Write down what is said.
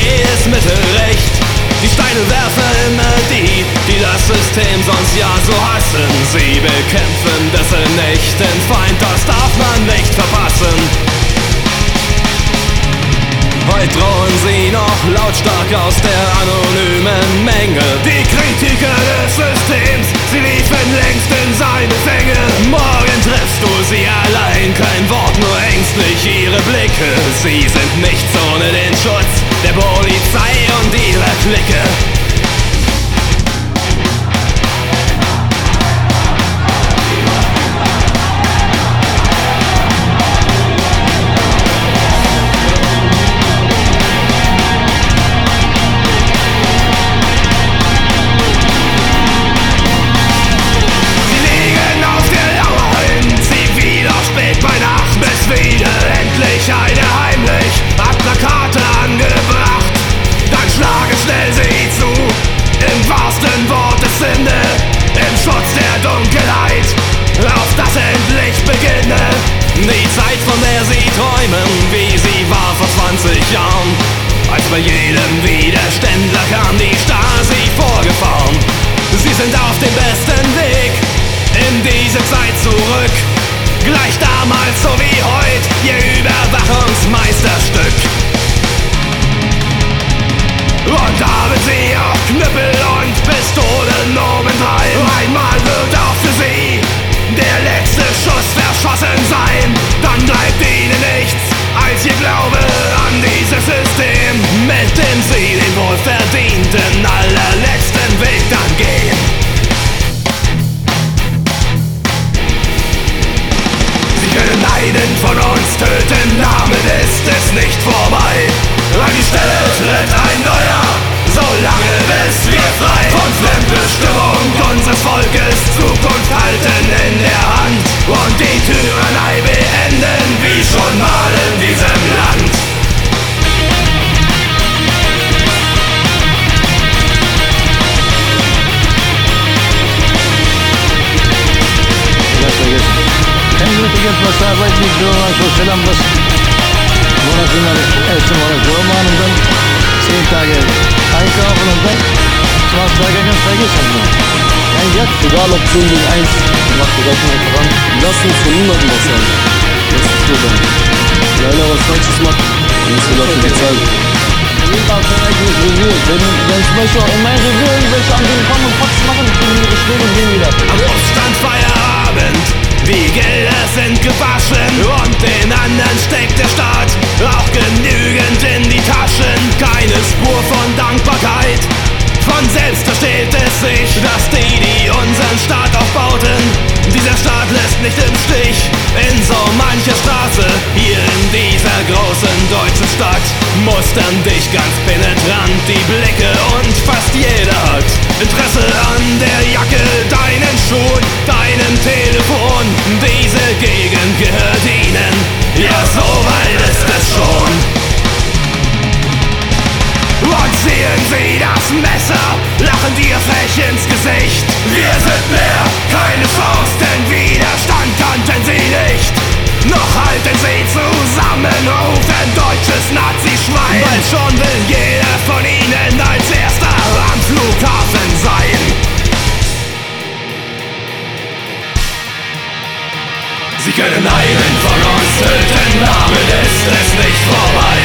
jedes Mittel recht. Die Steine werfen immer die das System sonst ja so hassen. Sie bekämpfen dessen echten Feind, das darf man nicht verpassen. Heute drohen sie noch lautstark aus der anonymen Menge. Die Kritiker des Systems, sie liefen längst in seine Fänge. Morgen triffst du sie allein, kein Wort, nur ängstlich ihre Blicke. Sie sind nichts ohne den Schutz der Polizei und ihrer Clique. Eine heimlich hat Plakate angebracht, dann schlage schnell sie zu, im wahrsten Wortessinne, im Schutz der Dunkelheit, auf das endlich beginne. Die Zeit, von der sie träumen, wie sie war vor 20 Jahren, als bei jedem Widerständler kam die Stasi vorgefahren. Sie sind auf dem besten Weg in diese Zeit zurück, gleich damals so wie heute, ihr Überwachungsmeisterstück. Und haben sie auch Knüppel und Pistolen obendrein. Einmal wird auch für sie der letzte Schuss verschossen sein. Dann bleibt ihnen nichts als ihr Glaube an dieses System, mit dem sie den wohlverdienten allerletzten Weg dann gehen. Können einen von uns töten, damit ist es nicht vorbei. An die Stelle tritt ein neuer, solange bis wir frei von Fremdbestimmung unseres Volkes Zukunft halten in der Hand und die Tyrannei beenden, wie schon mal in diesem Land. Geld was Arbeit nicht so, so selam was Monatlar, erste Monat Roman und dann 10 Tage einkaufen und dann 20 Tage ganz vergessen. Kein Geld. Egal ob 10 gegen 1, macht die Rechnung voran. Lass uns von niemandem was sagen. Das ist so dann. Wenn einer was Falsches macht, dann musst du dafür bezahlen. Wenn zum Beispiel auch in mein Revier irgendwelche anderen kommen und Fox machen, kriegen ihre Schläge und gehen wieder. Am Oststand Feierabend, die Gelder sind gewaschen und den anderen steckt der Staat auch genügend in die Taschen. Keine Spur von Dankbarkeit, von selbst versteht es sich, dass die unseren Staat aufbauten, dieser Staat lässt nicht im Stich. In so mancher Straße, hier in dieser großen deutschen Stadt, mustern dich ganz penetrant die Blicke und fast jeder hat Interesse an der Jacke, deinen Schuhen, deinem Telefon. Diese Gegend gehört ihnen, ja so weit ist es schon. Und ziehen sie das Messer, lachen dir frech ins Gesicht. Wir sind mehr, keine Chance, denn Widerstand kannten sie nicht. Noch halten sie zusammen, rufen deutsches Nazi-Schwein. Bald schon will jeder von ihnen als erster am Flughafen sein. Sie können einen von uns töten, damit ist es nicht vorbei.